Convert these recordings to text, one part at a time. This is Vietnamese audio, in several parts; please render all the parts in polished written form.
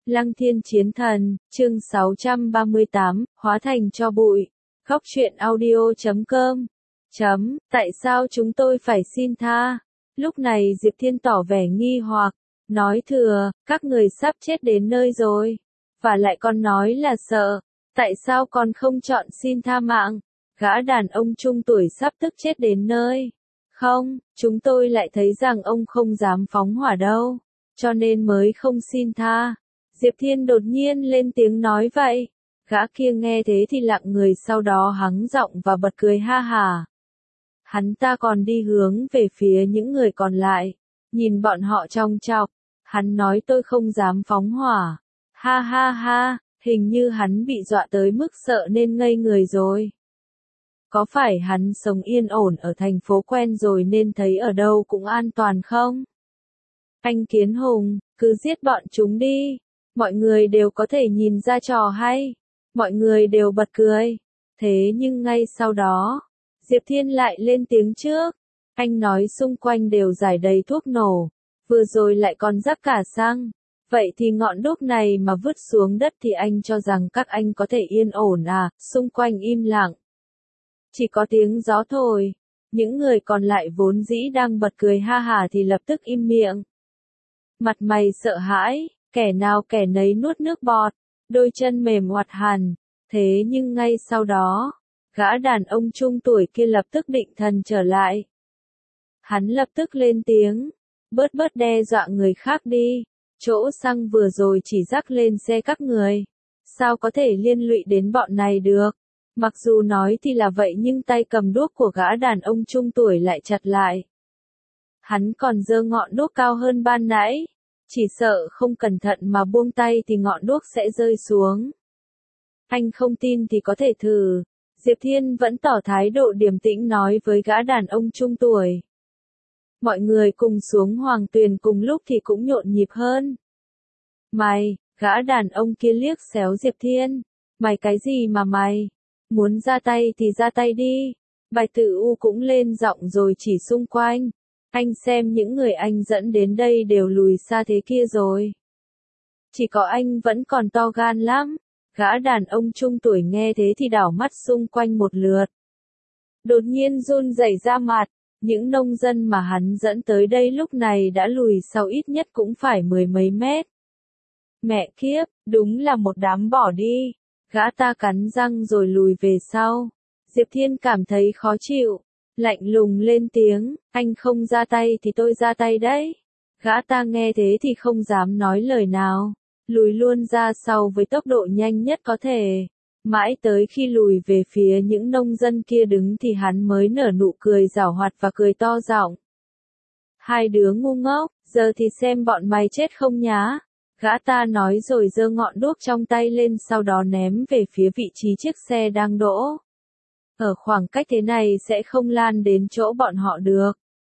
Lăng Thiên Chiến Thần, chương 638, hóa thành tro bụi. Góc truyện audio.com. Tại sao chúng tôi phải xin tha? Lúc này Diệp Thiên tỏ vẻ nghi hoặc, nói thừa, các người sắp chết đến nơi rồi. Và lại còn nói là sợ, tại sao còn không chọn xin tha mạng? Gã đàn ông trung tuổi sắp tức chết đến nơi. Không, chúng tôi lại thấy rằng ông không dám phóng hỏa đâu, cho nên mới không xin tha. Diệp Thiên đột nhiên lên tiếng nói vậy. Gã kia nghe thế thì lặng người, sau đó hắng giọng và bật cười ha hả. Hắn ta còn đi hướng về phía những người còn lại, nhìn bọn họ chòng chọc. Hắn nói tôi không dám phóng hỏa. Ha ha ha, hình như hắn bị dọa tới mức sợ nên ngây người rồi. Có phải hắn sống yên ổn ở thành phố quen rồi nên thấy ở đâu cũng an toàn không? Anh Kiến Hùng, cứ giết bọn chúng đi. Mọi người đều có thể nhìn ra trò hay. Mọi người đều bật cười. Thế nhưng ngay sau đó, Diệp Thiên lại lên tiếng trước. Anh nói xung quanh đều rải đầy thuốc nổ. Vừa rồi lại còn rắc cả xăng. Vậy thì ngọn đuốc này mà vứt xuống đất thì anh cho rằng các anh có thể yên ổn à? Xung quanh im lặng. Chỉ có tiếng gió thổi. Những người còn lại vốn dĩ đang bật cười ha hả thì lập tức im miệng. Mặt mày sợ hãi, kẻ nào kẻ nấy nuốt nước bọt, đôi chân mềm oặt hẳn. Thế nhưng ngay sau đó, gã đàn ông trung tuổi kia lập tức định thần trở lại. Hắn lập tức lên tiếng, bớt đe dọa người khác đi, chỗ xăng vừa rồi chỉ rắc lên xe các người, sao có thể liên lụy đến bọn này được. Mặc dù nói thì là vậy nhưng tay cầm đuốc của gã đàn ông trung tuổi lại chặt lại. Hắn còn giơ ngọn đuốc cao hơn ban nãy, chỉ sợ không cẩn thận mà buông tay thì ngọn đuốc sẽ rơi xuống. Anh không tin thì có thể thử. Diệp Thiên vẫn tỏ thái độ điềm tĩnh nói với gã đàn ông trung tuổi. Mọi người cùng xuống Hoàng Tuyền cùng lúc thì cũng nhộn nhịp hơn. Mày, gã đàn ông kia liếc xéo Diệp Thiên. Mày cái gì mà mày? Muốn ra tay thì ra tay đi. Bạch Tự U cũng lên giọng rồi chỉ xung quanh. Anh xem những người anh dẫn đến đây đều lùi xa thế kia rồi. Chỉ có anh vẫn còn to gan lắm. Gã đàn ông trung tuổi nghe thế thì đảo mắt xung quanh một lượt. Đột nhiên run rẩy ra mặt. Những nông dân mà hắn dẫn tới đây lúc này đã lùi sau ít nhất cũng phải 10 mấy mét. Mẹ kiếp, đúng là một đám bỏ đi. Gã ta cắn răng rồi lùi về sau. Diệp Thiên cảm thấy khó chịu. Lạnh lùng lên tiếng, anh không ra tay thì tôi ra tay đấy. Gã ta nghe thế thì không dám nói lời nào. Lùi luôn ra sau với tốc độ nhanh nhất có thể. Mãi tới khi lùi về phía những nông dân kia đứng thì hắn mới nở nụ cười giảo hoạt và cười to giọng. Hai đứa ngu ngốc, giờ thì xem bọn mày chết không nhá. Gã ta nói rồi giơ ngọn đuốc trong tay lên, sau đó ném về phía vị trí chiếc xe đang đỗ. Ở khoảng cách thế này sẽ không lan đến chỗ bọn họ được.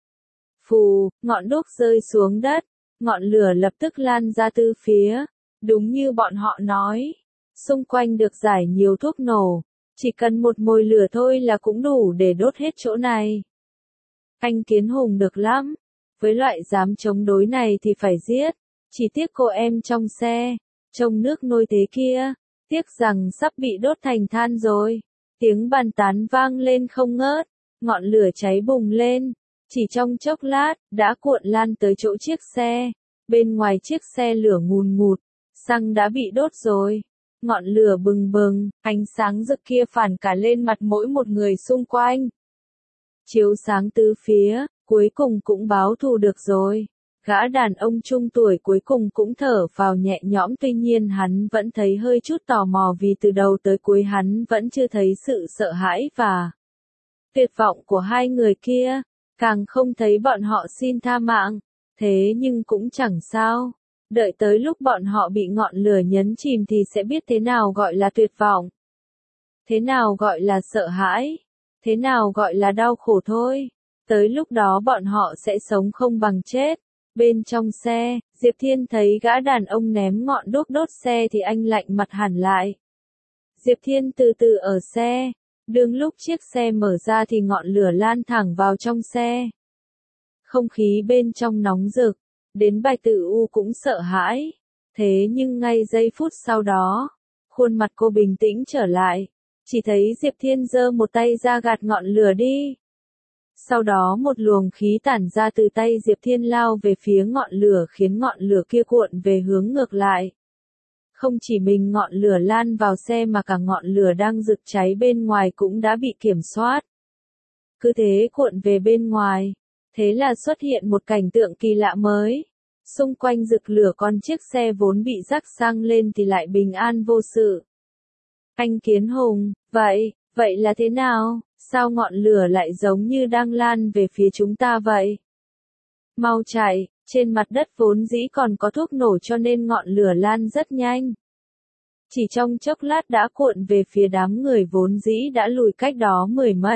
Phù, ngọn đuốc rơi xuống đất, ngọn lửa lập tức lan ra từ phía. Đúng như bọn họ nói, xung quanh được rải nhiều thuốc nổ, chỉ cần một mồi lửa thôi là cũng đủ để đốt hết chỗ này. Anh Kiến Hùng được lắm, với loại dám chống đối này thì phải giết, chỉ tiếc cô em trong xe, trông nước nôi thế kia, tiếc rằng sắp bị đốt thành than rồi. Tiếng bàn tán vang lên không ngớt, ngọn lửa cháy bùng lên, chỉ trong chốc lát, đã cuộn lan tới chỗ chiếc xe. Bên ngoài chiếc xe lửa ngùn ngụt, xăng đã bị đốt rồi. Ngọn lửa bừng bừng, ánh sáng rực kia phản cả lên mặt mỗi một người xung quanh. Chiếu sáng tứ phía, cuối cùng cũng báo thù được rồi. Gã đàn ông trung tuổi cuối cùng cũng thở vào nhẹ nhõm, tuy nhiên hắn vẫn thấy hơi chút tò mò vì từ đầu tới cuối hắn vẫn chưa thấy sự sợ hãi và tuyệt vọng của hai người kia, càng không thấy bọn họ xin tha mạng. Thế nhưng cũng chẳng sao, đợi tới lúc bọn họ bị ngọn lửa nhấn chìm thì sẽ biết thế nào gọi là tuyệt vọng, thế nào gọi là sợ hãi, thế nào gọi là đau khổ thôi. Tới lúc đó bọn họ sẽ sống không bằng chết. Bên trong xe, Diệp Thiên thấy gã đàn ông ném ngọn đuốc đốt xe thì anh lạnh mặt hẳn lại. Diệp Thiên từ từ ở xe, đương lúc chiếc xe mở ra thì ngọn lửa lan thẳng vào trong xe. Không khí bên trong nóng rực, đến Bạch Tự U cũng sợ hãi. Thế nhưng ngay giây phút sau đó, khuôn mặt cô bình tĩnh trở lại, chỉ thấy Diệp Thiên giơ một tay ra gạt ngọn lửa đi. Sau đó một luồng khí tản ra từ tay Diệp Thiên lao về phía ngọn lửa khiến ngọn lửa kia cuộn về hướng ngược lại. Không chỉ mình ngọn lửa lan vào xe mà cả ngọn lửa đang rực cháy bên ngoài cũng đã bị kiểm soát. Cứ thế cuộn về bên ngoài, thế là xuất hiện một cảnh tượng kỳ lạ mới. Xung quanh rực lửa con chiếc xe vốn bị rắc xăng lên thì lại bình an vô sự. Anh Kiến Hùng, vậy là thế nào? Sao ngọn lửa lại giống như đang lan về phía chúng ta vậy? Mau chạy, trên mặt đất vốn dĩ còn có thuốc nổ cho nên ngọn lửa lan rất nhanh. Chỉ trong chốc lát đã cuộn về phía đám người vốn dĩ đã lùi cách đó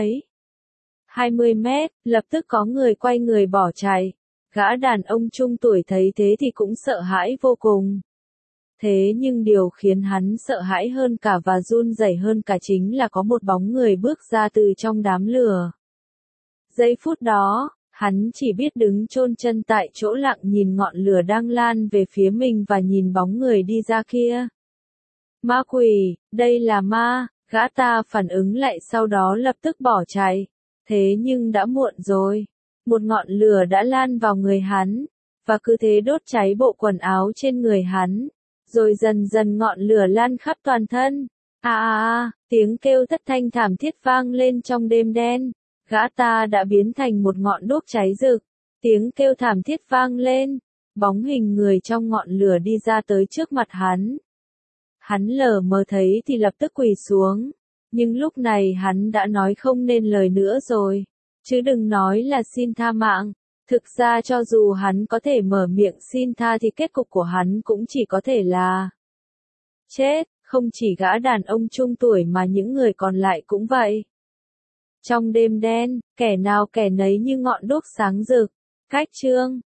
20 mét, lập tức có người quay người bỏ chạy. Gã đàn ông trung tuổi thấy thế thì cũng sợ hãi vô cùng. Thế nhưng điều khiến hắn sợ hãi hơn cả và run rẩy hơn cả chính là có một bóng người bước ra từ trong đám lửa. Giây phút đó, hắn chỉ biết đứng chôn chân tại chỗ lặng nhìn ngọn lửa đang lan về phía mình và nhìn bóng người đi ra kia. Ma quỷ, đây là ma, gã ta phản ứng lại sau đó lập tức bỏ chạy. Thế nhưng đã muộn rồi. Một ngọn lửa đã lan vào người hắn, và cứ thế đốt cháy bộ quần áo trên người hắn. Rồi dần dần ngọn lửa lan khắp toàn thân. Tiếng kêu thất thanh thảm thiết vang lên trong đêm đen. Gã ta đã biến thành một ngọn đuốc cháy rực. Tiếng kêu thảm thiết vang lên. Bóng hình người trong ngọn lửa đi ra tới trước mặt hắn. Hắn lờ mờ thấy thì lập tức quỳ xuống. Nhưng lúc này hắn đã nói không nên lời nữa rồi. Chứ đừng nói là xin tha mạng. Thực ra cho dù hắn có thể mở miệng xin tha thì kết cục của hắn cũng chỉ có thể là chết, không chỉ gã đàn ông trung tuổi mà những người còn lại cũng vậy. Trong đêm đen, kẻ nào kẻ nấy như ngọn đuốc sáng rực. Cách chương